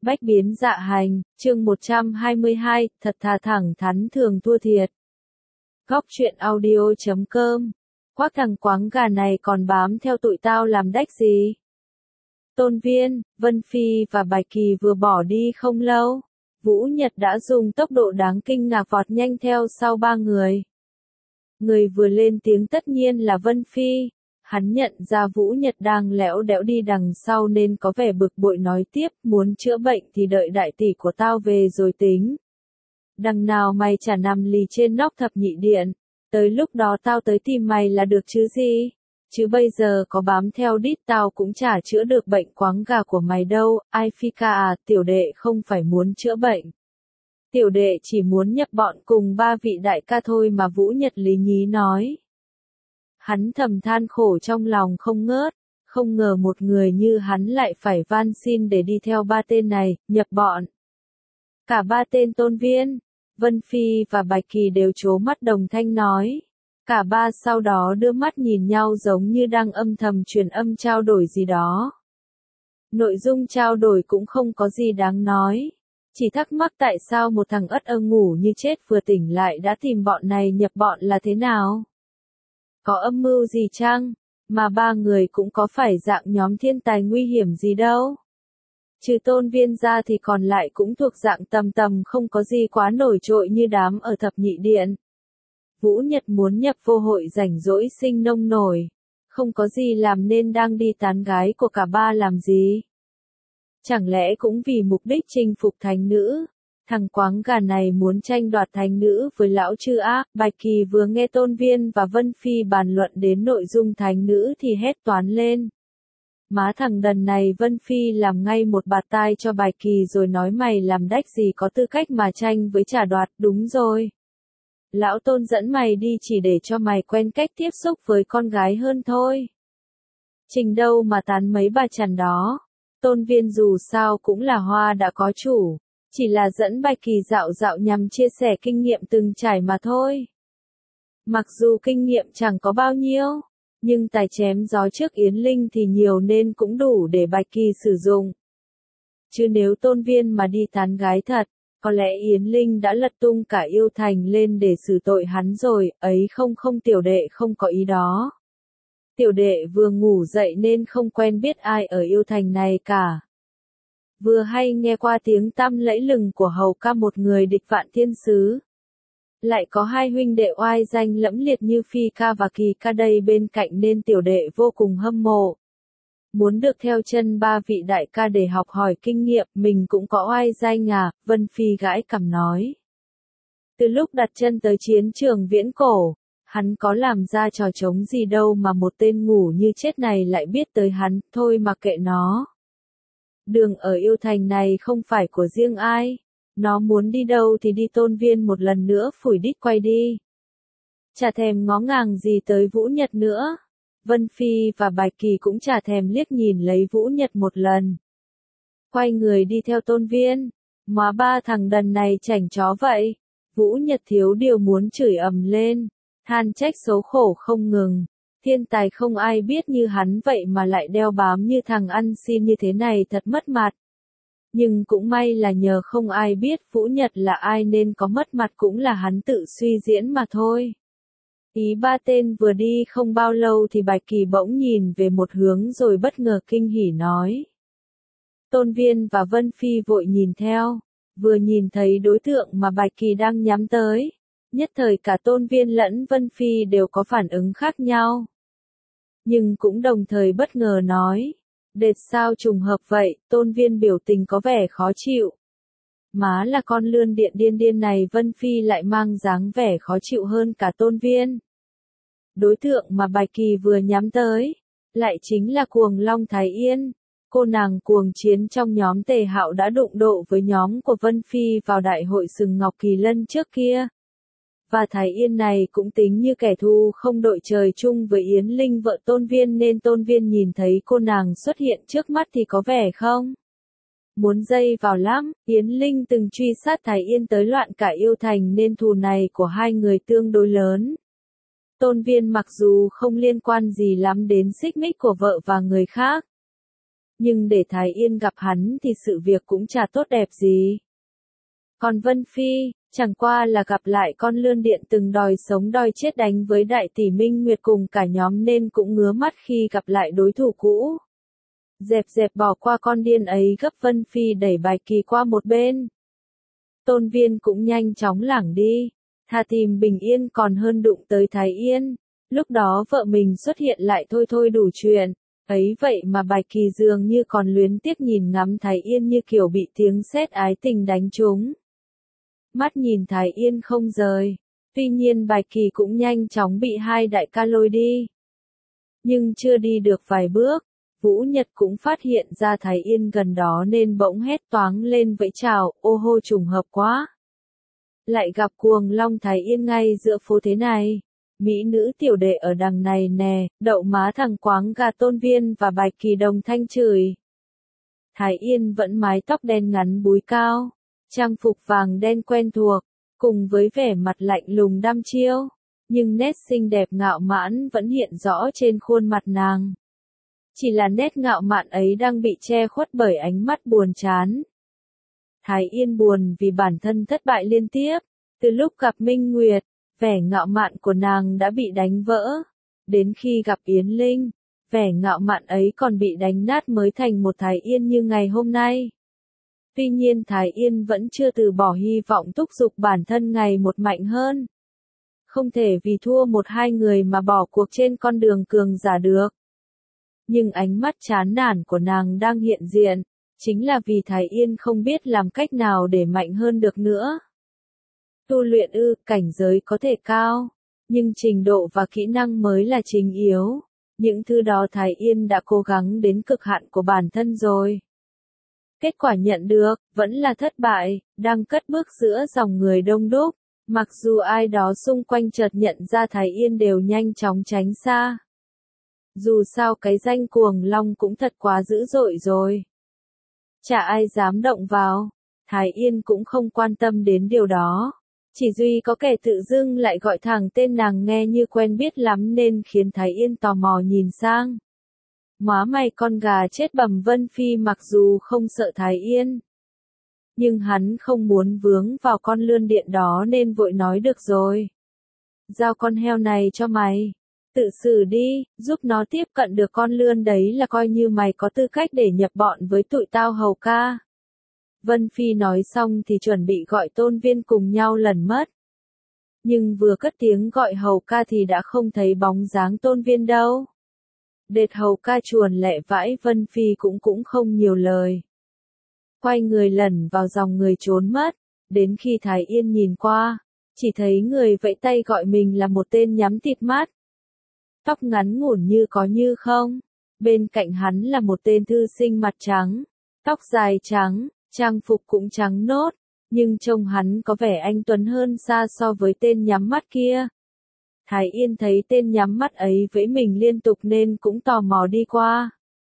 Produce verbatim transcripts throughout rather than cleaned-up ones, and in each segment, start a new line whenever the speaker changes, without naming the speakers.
Bách biến dạ hành, chương một trăm hai mươi hai, thật thà thẳng thắn thường thua thiệt. Góc truyện audio chấm com. Quác thằng quáng gà này còn bám theo tụi tao làm đách gì? Tôn Viên, Vân Phi và Bạch Kỳ vừa bỏ đi không lâu. Vũ Nhật đã dùng tốc độ đáng kinh ngạc vọt nhanh theo sau ba người. Người vừa lên tiếng tất nhiên là Vân Phi. Hắn nhận ra Vũ Nhật đang lẽo đẽo đi đằng sau nên có vẻ bực bội nói tiếp, muốn chữa bệnh thì đợi đại tỷ của tao về rồi tính. Đằng nào mày chả nằm lì trên nóc thập nhị điện, tới lúc đó tao tới tìm mày là được chứ gì, chứ bây giờ có bám theo đít tao cũng chả chữa được bệnh quáng gà của mày đâu. Ai Phi ca à, tiểu đệ không phải muốn chữa bệnh. Tiểu đệ chỉ muốn nhập bọn cùng ba vị đại ca thôi mà, Vũ Nhật lý nhí nói. Hắn thầm than khổ trong lòng không ngớt, không ngờ một người như hắn lại phải van xin để đi theo ba tên này, nhập bọn. Cả ba tên Tôn Viên, Vân Phi và Bạch Kỳ đều trố mắt đồng thanh nói. Cả ba sau đó đưa mắt nhìn nhau giống như đang âm thầm truyền âm trao đổi gì đó. Nội dung trao đổi cũng không có gì đáng nói, chỉ thắc mắc tại sao một thằng ất ơ ngủ như chết vừa tỉnh lại đã tìm bọn này nhập bọn là thế nào. Có âm mưu gì chăng, mà ba người cũng có phải dạng nhóm thiên tài nguy hiểm gì đâu. Trừ Tôn Viên ra thì còn lại cũng thuộc dạng tầm tầm không có gì quá nổi trội như đám ở thập nhị điện. Vũ Nhật muốn nhập vô hội rảnh rỗi sinh nông nổi, không có gì làm nên đang đi tán gái của cả ba làm gì. Chẳng lẽ cũng vì mục đích chinh phục thánh nữ? Thằng quáng gà này muốn tranh đoạt thánh nữ với lão chư á. Bạch Kỳ vừa nghe Tôn Viên và Vân Phi bàn luận đến nội dung thánh nữ thì hét toán lên. Má thằng đần này, Vân Phi làm ngay một bạt tai cho Bạch Kỳ rồi nói mày làm đách gì có tư cách mà tranh với trả đoạt. Đúng rồi. Lão Tôn dẫn mày đi chỉ để cho mày quen cách tiếp xúc với con gái hơn thôi. Trình đâu mà tán mấy bà chằn đó. Tôn Viên dù sao cũng là hoa đã có chủ. Chỉ là dẫn Bạch Kỳ dạo dạo nhằm chia sẻ kinh nghiệm từng trải mà thôi. Mặc dù kinh nghiệm chẳng có bao nhiêu, nhưng tài chém gió trước Yến Linh thì nhiều nên cũng đủ để Bạch Kỳ sử dụng. Chứ nếu Tôn Viên mà đi tán gái thật, có lẽ Yến Linh đã lật tung cả yêu thành lên để xử tội hắn rồi, ấy không không tiểu đệ không có ý đó. Tiểu đệ vừa ngủ dậy nên không quen biết ai ở yêu thành này cả. Vừa hay nghe qua tiếng tăm lẫy lừng của hầu ca một người địch vạn thiên sứ. Lại có hai huynh đệ oai danh lẫm liệt như Phi ca và Kỳ ca đây bên cạnh nên tiểu đệ vô cùng hâm mộ. Muốn được theo chân ba vị đại ca để học hỏi kinh nghiệm, mình cũng có oai danh à, Vân Phi gãi cằm nói. Từ lúc đặt chân tới chiến trường viễn cổ, hắn có làm ra trò trống gì đâu mà một tên ngủ như chết này lại biết tới hắn, thôi mặc kệ nó. Đường ở yêu thành này không phải của riêng ai, nó muốn đi đâu thì đi. Tôn Viên một lần nữa phủi đít quay đi. Chả thèm ngó ngàng gì tới Vũ Nhật nữa. Vân Phi và Bạch Kỳ cũng chả thèm liếc nhìn lấy Vũ Nhật một lần. Quay người đi theo Tôn Viên. Mà ba thằng đần này chảnh chó vậy. Vũ Nhật thiếu điều muốn chửi ầm lên, than trách xấu khổ không ngừng. Thiên tài không ai biết như hắn vậy mà lại đeo bám như thằng ăn xin như thế này thật mất mặt. Nhưng cũng may là nhờ không ai biết Vũ Nhật là ai nên có mất mặt cũng là hắn tự suy diễn mà thôi. Ý ba tên vừa đi không bao lâu thì Bạch Kỳ bỗng nhìn về một hướng rồi bất ngờ kinh hỉ nói. Tôn Viên và Vân Phi vội nhìn theo, vừa nhìn thấy đối tượng mà Bạch Kỳ đang nhắm tới. Nhất thời cả Tôn Viên lẫn Vân Phi đều có phản ứng khác nhau. Nhưng cũng đồng thời bất ngờ nói. Đệt sao trùng hợp vậy, Tôn Viên biểu tình có vẻ khó chịu. Má là con lươn điện điên điên này, Vân Phi lại mang dáng vẻ khó chịu hơn cả Tôn Viên. Đối tượng mà Bạch Kỳ vừa nhắm tới, lại chính là Cuồng Long Thái Yên. Cô nàng cuồng chiến trong nhóm Tề Hạo đã đụng độ với nhóm của Vân Phi vào đại hội Sừng Ngọc Kỳ Lân trước kia. Và Thái Yên này cũng tính như kẻ thù không đội trời chung với Yến Linh vợ Tôn Viên nên Tôn Viên nhìn thấy cô nàng xuất hiện trước mắt thì có vẻ không muốn dây vào lắm. Yến Linh từng truy sát Thái Yên tới loạn cả yêu thành nên thù này của hai người tương đối lớn. Tôn Viên mặc dù không liên quan gì lắm đến xích mích của vợ và người khác, Nhưng để Thái Yên gặp hắn thì sự việc cũng chả tốt đẹp gì. Còn Vân Phi, chẳng qua là gặp lại con lươn điện từng đòi sống đòi chết đánh với đại tỷ Minh Nguyệt cùng cả nhóm nên cũng ngứa mắt khi gặp lại đối thủ cũ. Dẹp dẹp bỏ qua con điên ấy gấp Vân Phi đẩy Bạch Kỳ qua một bên. Tôn Viên cũng nhanh chóng lảng đi, thà tìm bình yên còn hơn đụng tới Thái Yên. Lúc đó vợ mình xuất hiện lại thôi thôi đủ chuyện, ấy vậy mà Bạch Kỳ dường như còn luyến tiếc nhìn ngắm Thái Yên như kiểu bị tiếng sét ái tình đánh trúng. Mắt nhìn Thái Yên không rời, tuy nhiên Bạch Kỳ cũng nhanh chóng bị hai đại ca lôi đi. Nhưng chưa đi được vài bước, Vũ Nhật cũng phát hiện ra Thái Yên gần đó nên bỗng hét toáng lên vẫy chào, ô hô trùng hợp quá. Lại gặp cuồng long Thái Yên ngay giữa phố thế này. Mỹ nữ tiểu đệ ở đằng này nè, đậu má thằng quáng gà Tôn Viên và Bạch Kỳ đồng thanh chửi. Thái Yên vẫn mái tóc đen ngắn búi cao, trang phục vàng đen quen thuộc, cùng với vẻ mặt lạnh lùng đăm chiêu, nhưng nét xinh đẹp ngạo mãn vẫn hiện rõ trên khuôn mặt nàng. Chỉ là nét ngạo mạn ấy đang bị che khuất bởi ánh mắt buồn chán. Thái Yên buồn vì bản thân thất bại liên tiếp, từ lúc gặp Minh Nguyệt, vẻ ngạo mạn của nàng đã bị đánh vỡ. Đến khi gặp Yến Linh, vẻ ngạo mạn ấy còn bị đánh nát mới thành một Thái Yên như ngày hôm nay. Tuy nhiên Thái Yên vẫn chưa từ bỏ hy vọng thúc giục bản thân ngày một mạnh hơn. Không thể vì thua một hai người mà bỏ cuộc trên con đường cường giả được. Nhưng ánh mắt chán nản của nàng đang hiện diện, chính là vì Thái Yên không biết làm cách nào để mạnh hơn được nữa. Tu luyện ư, cảnh giới có thể cao, nhưng trình độ và kỹ năng mới là chính yếu. Những thứ đó Thái Yên đã cố gắng đến cực hạn của bản thân rồi. Kết quả nhận được, vẫn là thất bại, đang cất bước giữa dòng người đông đúc. Mặc dù ai đó xung quanh chợt nhận ra Thái Yên đều nhanh chóng tránh xa. Dù sao cái danh cuồng long cũng thật quá dữ dội rồi. Chả ai dám động vào. Thái Yên cũng không quan tâm đến điều đó. Chỉ duy có kẻ tự dưng lại gọi thẳng tên nàng nghe như quen biết lắm nên khiến Thái Yên tò mò nhìn sang. Má mày con gà chết bầm Vân Phi mặc dù không sợ Thái Yên. Nhưng hắn không muốn vướng vào con lươn điện đó nên vội nói được rồi. Giao con heo này cho mày. Tự xử đi, giúp nó tiếp cận được con lươn đấy là coi như mày có tư cách để nhập bọn với tụi tao hầu ca. Vân Phi nói xong thì chuẩn bị gọi Tôn Viên cùng nhau lần mất. Nhưng vừa cất tiếng gọi hầu ca thì đã không thấy bóng dáng Tôn Viên đâu. Đệt hầu ca chuồn lẹ vãi Vân Phi cũng cũng không nhiều lời. Quay người lẩn vào dòng người trốn mất, đến khi Thái Yên nhìn qua, chỉ thấy người vẫy tay gọi mình là một tên nhắm tịt mắt. Tóc ngắn ngủn như có như không, bên cạnh hắn là một tên thư sinh mặt trắng, tóc dài trắng, trang phục cũng trắng nốt, nhưng trông hắn có vẻ anh tuấn hơn xa so với tên nhắm mắt kia. Thái Yên thấy tên nhắm mắt ấy với mình liên tục nên cũng tò mò đi qua.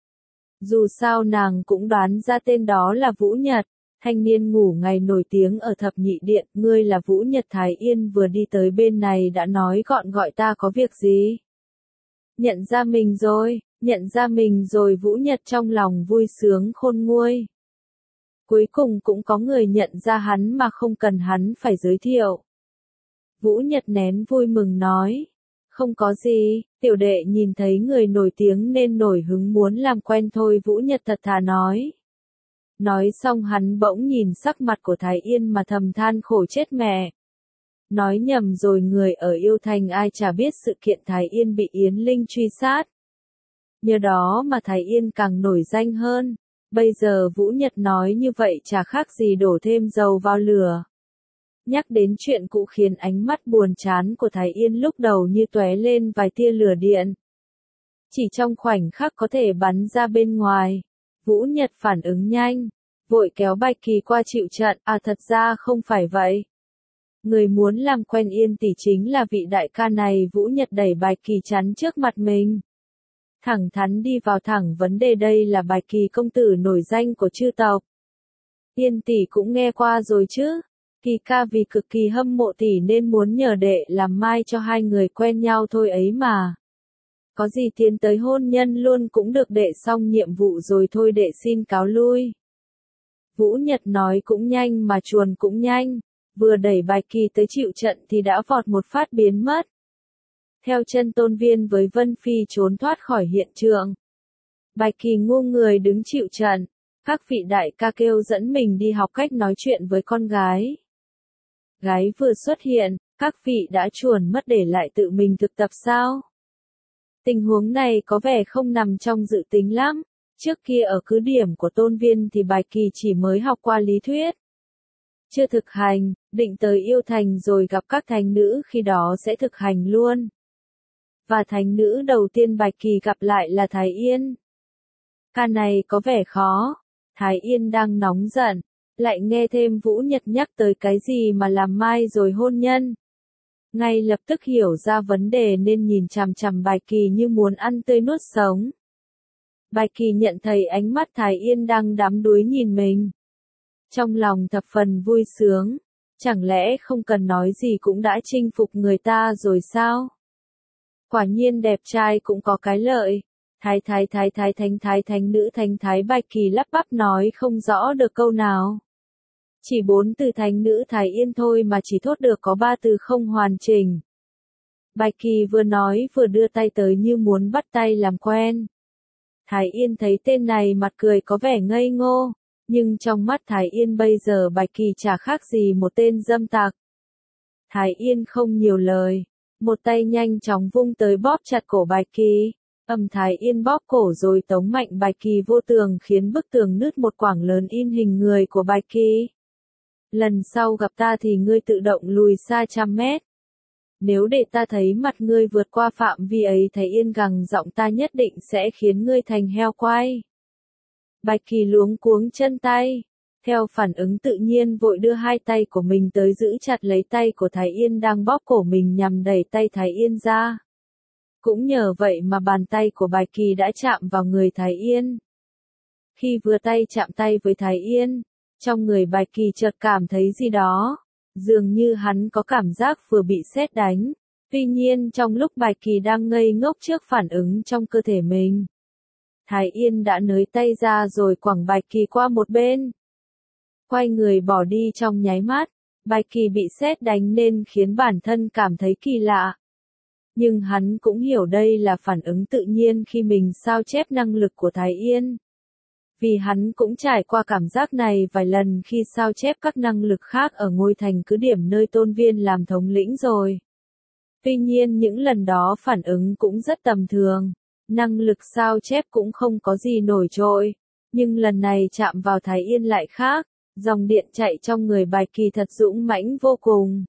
Dù sao nàng cũng đoán ra tên đó là Vũ Nhật, thanh niên ngủ ngày nổi tiếng ở thập nhị điện. Ngươi là Vũ Nhật. Thái Yên vừa đi tới bên này đã nói gọn gọi ta có việc gì. Nhận ra mình rồi, nhận ra mình rồi. Vũ Nhật trong lòng vui sướng khôn nguôi. Cuối cùng cũng có người nhận ra hắn mà không cần hắn phải giới thiệu. Vũ Nhật nén vui mừng nói. Không có gì, tiểu đệ nhìn thấy người nổi tiếng nên nổi hứng muốn làm quen thôi. Vũ Nhật thật thà nói. Nói xong hắn bỗng nhìn sắc mặt của Thái Yên mà thầm than khổ chết mẹ. Nói nhầm rồi, người ở Yêu Thành ai chả biết sự kiện Thái Yên bị Yến Linh truy sát. Nhờ đó mà Thái Yên càng nổi danh hơn. Bây giờ Vũ Nhật nói như vậy chả khác gì đổ thêm dầu vào lửa. Nhắc đến chuyện cũ khiến ánh mắt buồn chán của Thái Yên lúc đầu như tóe lên vài tia lửa điện. Chỉ trong khoảnh khắc có thể bắn ra bên ngoài. Vũ Nhật phản ứng nhanh, vội kéo Bạch Kỳ qua chịu trận. À, thật ra không phải vậy. Người muốn làm quen Yên tỷ chính là vị đại ca này. Vũ Nhật đẩy Bạch Kỳ chắn trước mặt mình. Thẳng thắn đi vào thẳng vấn đề, đây là Bạch Kỳ công tử nổi danh của chư tộc. Yên tỷ cũng nghe qua rồi chứ. Kỳ ca vì cực kỳ hâm mộ tỷ nên muốn nhờ đệ làm mai cho hai người quen nhau thôi ấy mà. Có gì tiến tới hôn nhân luôn cũng được, đệ xong nhiệm vụ rồi thôi đệ xin cáo lui. Vũ Nhật nói cũng nhanh mà chuồn cũng nhanh, vừa đẩy Bạch Kỳ tới chịu trận thì đã vọt một phát biến mất. Theo chân Tôn Viên với Vân Phi trốn thoát khỏi hiện trường. Bạch Kỳ ngu người đứng chịu trận, các vị đại ca kêu dẫn mình đi học cách nói chuyện với con gái. Gái vừa xuất hiện, các vị đã chuồn mất để lại tự mình thực tập sao? Tình huống này có vẻ không nằm trong dự tính lắm. Trước kia ở cứ điểm của Tôn Viên thì Bạch Kỳ chỉ mới học qua lý thuyết. Chưa thực hành, định tới Yêu Thành rồi gặp các thánh nữ khi đó sẽ thực hành luôn. Và thánh nữ đầu tiên Bạch Kỳ gặp lại là Thái Yên. Ca này có vẻ khó. Thái Yên đang nóng giận, lại nghe thêm Vũ Nhật nhắc tới cái gì mà làm mai rồi hôn nhân. Ngay lập tức hiểu ra vấn đề nên nhìn chằm chằm Bạch Kỳ như muốn ăn tươi nuốt sống. Bạch Kỳ nhận thấy ánh mắt Thái Yên đang đắm đuối nhìn mình. Trong lòng thập phần vui sướng, chẳng lẽ không cần nói gì cũng đã chinh phục người ta rồi sao? Quả nhiên đẹp trai cũng có cái lợi. Thái thái thái thái thánh thái thánh nữ thánh thái Bạch Kỳ lắp bắp nói không rõ được câu nào. Chỉ bốn từ thánh nữ Thái Yên thôi mà chỉ thốt được có ba từ không hoàn chỉnh. Bạch Kỳ vừa nói vừa đưa tay tới như muốn bắt tay làm quen. Thái Yên thấy tên này mặt cười có vẻ ngây ngô, nhưng trong mắt Thái Yên bây giờ Bạch Kỳ chả khác gì một tên dâm tặc. Thái Yên không nhiều lời, một tay nhanh chóng vung tới bóp chặt cổ Bạch Kỳ. Ầm, Thái Yên bóp cổ rồi tống mạnh Bạch Kỳ vô tường khiến bức tường nứt một quảng lớn in hình người của Bạch Kỳ. Lần sau gặp ta thì ngươi tự động lùi xa trăm mét. Nếu để ta thấy mặt ngươi vượt qua phạm vi ấy, Thái Yên gằn giọng, ta nhất định sẽ khiến ngươi thành heo quay. Bạch Kỳ luống cuống chân tay, theo phản ứng tự nhiên vội đưa hai tay của mình tới giữ chặt lấy tay của Thái Yên đang bóp cổ mình nhằm đẩy tay Thái Yên ra. Cũng nhờ vậy mà bàn tay của Bạch Kỳ đã chạm vào người Thái Yên. Khi vừa tay chạm tay với Thái Yên, trong người Bạch Kỳ chợt cảm thấy gì đó, dường như hắn có cảm giác vừa bị sét đánh. Tuy nhiên trong lúc Bạch Kỳ đang ngây ngốc trước phản ứng trong cơ thể mình, Thái Yên đã nới tay ra rồi quẳng Bạch Kỳ qua một bên. Quay người bỏ đi trong nháy mắt, Bạch Kỳ bị sét đánh nên khiến bản thân cảm thấy kỳ lạ. Nhưng hắn cũng hiểu đây là phản ứng tự nhiên khi mình sao chép năng lực của Thái Yên. Vì hắn cũng trải qua cảm giác này vài lần khi sao chép các năng lực khác ở ngôi thành cứ điểm nơi Tôn Viên làm thống lĩnh rồi. Tuy nhiên những lần đó phản ứng cũng rất tầm thường, năng lực sao chép cũng không có gì nổi trội. Nhưng lần này chạm vào Thái Yên lại khác, dòng điện chạy trong người Bạch Kỳ thật dũng mãnh vô cùng.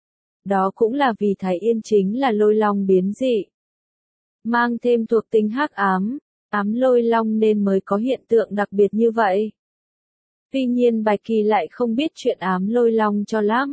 Đó cũng là vì Thái Yên chính là lôi long biến dị. Mang thêm thuộc tính hắc ám, ám lôi long nên mới có hiện tượng đặc biệt như vậy. Tuy nhiên Bạch Kỳ lại không biết chuyện ám lôi long cho lắm.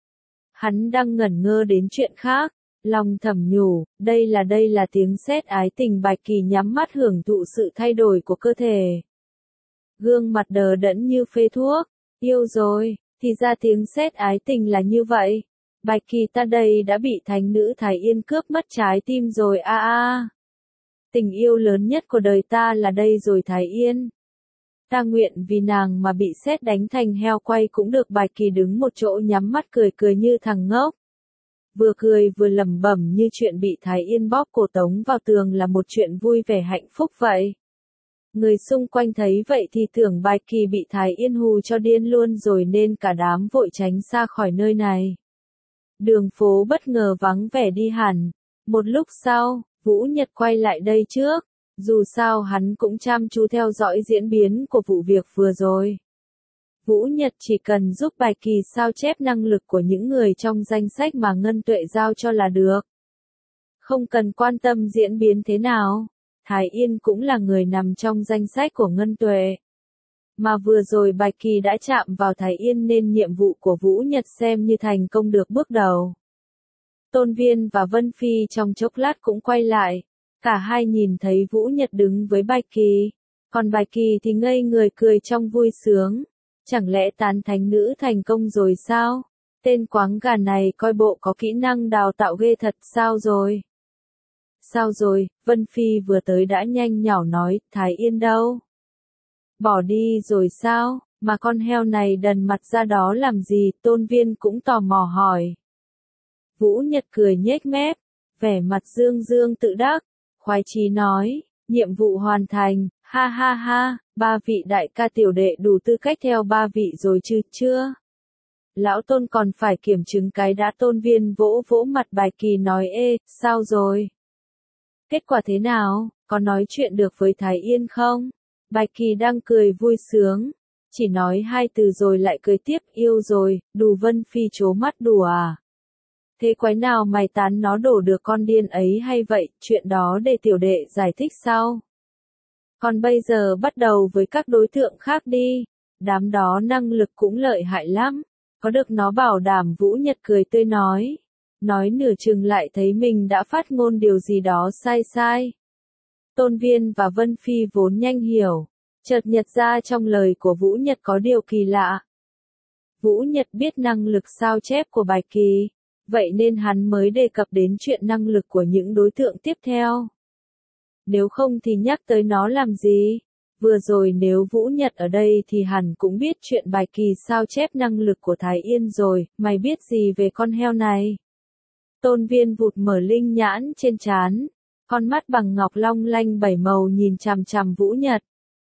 Hắn đang ngẩn ngơ đến chuyện khác, lòng thầm nhủ, đây là đây là tiếng sét ái tình. Bạch Kỳ nhắm mắt hưởng thụ sự thay đổi của cơ thể. Gương mặt đờ đẫn như phê thuốc, yêu rồi, thì ra tiếng sét ái tình là như vậy. Bạch Kỳ, ta đây đã bị thánh nữ Thái Yên cướp mất trái tim rồi a a. Tình yêu lớn nhất của đời ta là đây rồi Thái Yên. Ta nguyện vì nàng mà bị sét đánh thành heo quay cũng được. Bạch Kỳ đứng một chỗ nhắm mắt cười cười như thằng ngốc. Vừa cười vừa lẩm bẩm như chuyện bị Thái Yên bóp cổ tống vào tường là một chuyện vui vẻ hạnh phúc vậy. Người xung quanh thấy vậy thì tưởng Bạch Kỳ bị Thái Yên hù cho điên luôn rồi nên cả đám vội tránh xa khỏi nơi này. Đường phố bất ngờ vắng vẻ đi hẳn. Một lúc sau, Vũ Nhật quay lại đây trước. Dù sao hắn cũng chăm chú theo dõi diễn biến của vụ việc vừa rồi. Vũ Nhật chỉ cần giúp Bạch Kỳ sao chép năng lực của những người trong danh sách mà Ngân Tuệ giao cho là được. Không cần quan tâm diễn biến thế nào. Thái Yên cũng là người nằm trong danh sách của Ngân Tuệ. Mà vừa rồi Bạch Kỳ đã chạm vào Thái Yên nên nhiệm vụ của Vũ Nhật xem như thành công được bước đầu. Tôn Viên và Vân Phi trong chốc lát cũng quay lại. Cả hai nhìn thấy Vũ Nhật đứng với Bạch Kỳ. Còn Bạch Kỳ thì ngây người cười trong vui sướng. Chẳng lẽ tán thánh nữ thành công rồi sao? Tên quáng gà này coi bộ có kỹ năng đào tạo ghê thật sao rồi? Sao rồi, Vân Phi vừa tới đã nhanh nhảu nói, Thái Yên đâu? Bỏ đi rồi sao, mà con heo này đần mặt ra đó làm gì, Tôn Viên cũng tò mò hỏi. Vũ Nhật cười nhếch mép, vẻ mặt dương dương tự đắc, khoái chí nói, nhiệm vụ hoàn thành, ha ha ha, ba vị đại ca tiểu đệ đủ tư cách theo ba vị rồi chứ, chưa? Lão Tôn còn phải kiểm chứng cái đã. Tôn Viên vỗ vỗ mặt Bạch Kỳ nói ê, sao rồi? Kết quả thế nào, có nói chuyện được với Thái Yên không? Bạch Kỳ đang cười vui sướng, chỉ nói hai từ rồi lại cười tiếp, yêu rồi, đù. Vân Phi trố mắt, đùa à? Thế quái nào mày tán nó đổ được con điên ấy hay vậy, chuyện đó để tiểu đệ giải thích sau. Còn bây giờ bắt đầu với các đối tượng khác đi, đám đó năng lực cũng lợi hại lắm, có được nó bảo đảm. Vũ Nhật cười tươi nói, nói nửa chừng lại thấy mình đã phát ngôn điều gì đó sai sai. Tôn Viên và Vân Phi vốn nhanh hiểu, chợt nhận ra trong lời của Vũ Nhật có điều kỳ lạ. Vũ Nhật biết năng lực sao chép của Bạch Kỳ, vậy nên hắn mới đề cập đến chuyện năng lực của những đối tượng tiếp theo. Nếu không thì nhắc tới nó làm gì? Vừa rồi nếu Vũ Nhật ở đây thì hẳn cũng biết chuyện Bạch Kỳ sao chép năng lực của Thái Yên rồi, mày biết gì về con heo này? Tôn Viên vụt mở linh nhãn trên trán, con mắt bằng ngọc long lanh bảy màu nhìn chằm chằm Vũ Nhật.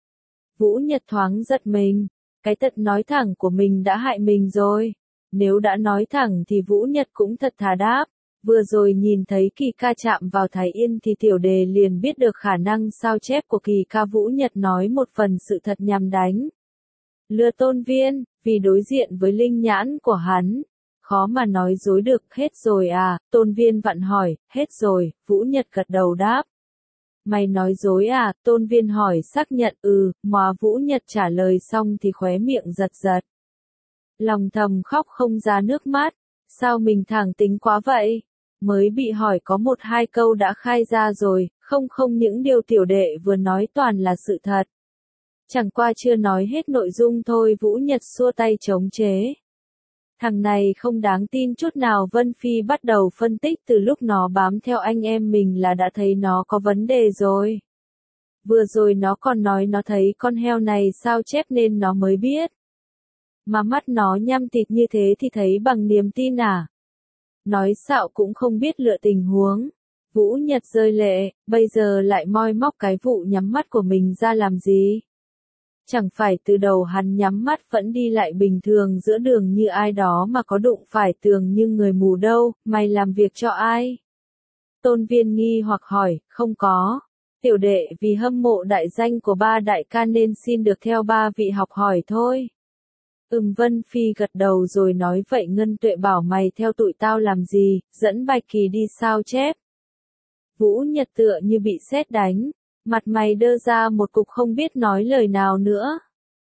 Vũ Nhật thoáng giật mình, cái tật nói thẳng của mình đã hại mình rồi. Nếu đã nói thẳng thì Vũ Nhật cũng thật thà đáp, vừa rồi nhìn thấy Kỳ ca chạm vào Thái Yên thì tiểu đề liền biết được khả năng sao chép của Kỳ ca. Vũ Nhật nói một phần sự thật nhằm đánh lừa Tôn Viên, vì đối diện với linh nhãn của hắn, khó mà nói dối được. Hết rồi à? Tôn Viên vặn hỏi. Hết rồi, Vũ Nhật gật đầu đáp. Mày nói dối à? Tôn Viên hỏi xác nhận. Ừ, mà Vũ Nhật trả lời xong thì khóe miệng giật giật. Lòng thầm khóc không ra nước mắt, sao mình thẳng tính quá vậy? Mới bị hỏi có một hai câu đã khai ra rồi, không không những điều tiểu đệ vừa nói toàn là sự thật. Chẳng qua chưa nói hết nội dung thôi. Vũ Nhật xua tay chống chế. Thằng này không đáng tin chút nào. Vân Phi bắt đầu phân tích từ lúc nó bám theo anh em mình là đã thấy nó có vấn đề rồi. Vừa rồi nó còn nói nó thấy con heo này sao chép nên nó mới biết. Mà mắt nó nhăm thịt như thế thì thấy bằng niềm tin à? Nói xạo cũng không biết lựa tình huống. Vũ Nhật rơi lệ, bây giờ lại moi móc cái vụ nhắm mắt của mình ra làm gì? Chẳng phải từ đầu hắn nhắm mắt vẫn đi lại bình thường giữa đường như ai đó mà có đụng phải tường như người mù đâu, mày làm việc cho ai? Tôn Viên nghi hoặc hỏi, không có. Tiểu đệ vì hâm mộ đại danh của ba đại ca nên xin được theo ba vị học hỏi thôi. Ừm. Vân Phi gật đầu rồi nói vậy Ngân Tuệ bảo mày theo tụi tao làm gì, dẫn Bạch Kỳ đi sao chép. Vũ Nhật tựa như bị sét đánh, mặt mày đơ ra một cục không biết nói lời nào nữa.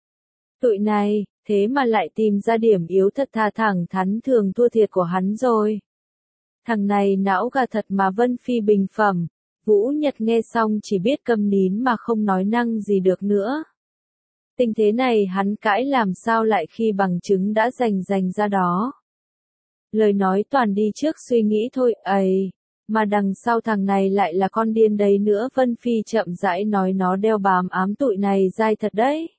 Tụi này, thế mà lại tìm ra điểm yếu thật thà thẳng thắn thường thua thiệt của hắn rồi. Thằng này não gà thật mà. Vân Phi bình phẩm. Vũ Nhật nghe xong chỉ biết câm nín mà không nói năng gì được nữa. Tình thế này hắn cãi làm sao lại khi bằng chứng đã rành rành ra đó. Lời nói toàn đi trước suy nghĩ thôi, ấy, mà đằng sau thằng này lại là con điên đấy nữa. Vân Phi chậm rãi nói nó đeo bám ám tụi này dai thật đấy.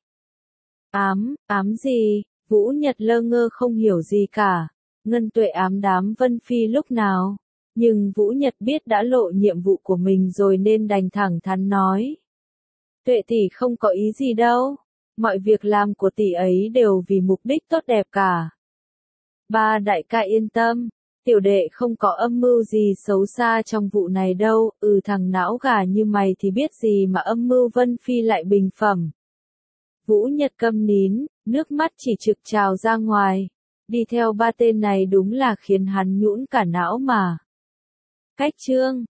Ám, ám gì? Vũ Nhật lơ ngơ không hiểu gì cả. Ngân Tuệ ám đám Vân Phi lúc nào? Nhưng Vũ Nhật biết đã lộ nhiệm vụ của mình rồi nên đành thẳng thắn nói. Tuệ tỷ không có ý gì đâu. Mọi việc làm của tỷ ấy đều vì mục đích tốt đẹp cả. Ba đại ca yên tâm, tiểu đệ không có âm mưu gì xấu xa trong vụ này đâu. Ừ, thằng não gà như mày thì biết gì mà âm mưu. Vân Phi lại bình phẩm. Vũ Nhật câm nín, nước mắt chỉ trực trào ra ngoài. Đi theo ba tên này đúng là khiến hắn nhũn cả não mà. Cách chương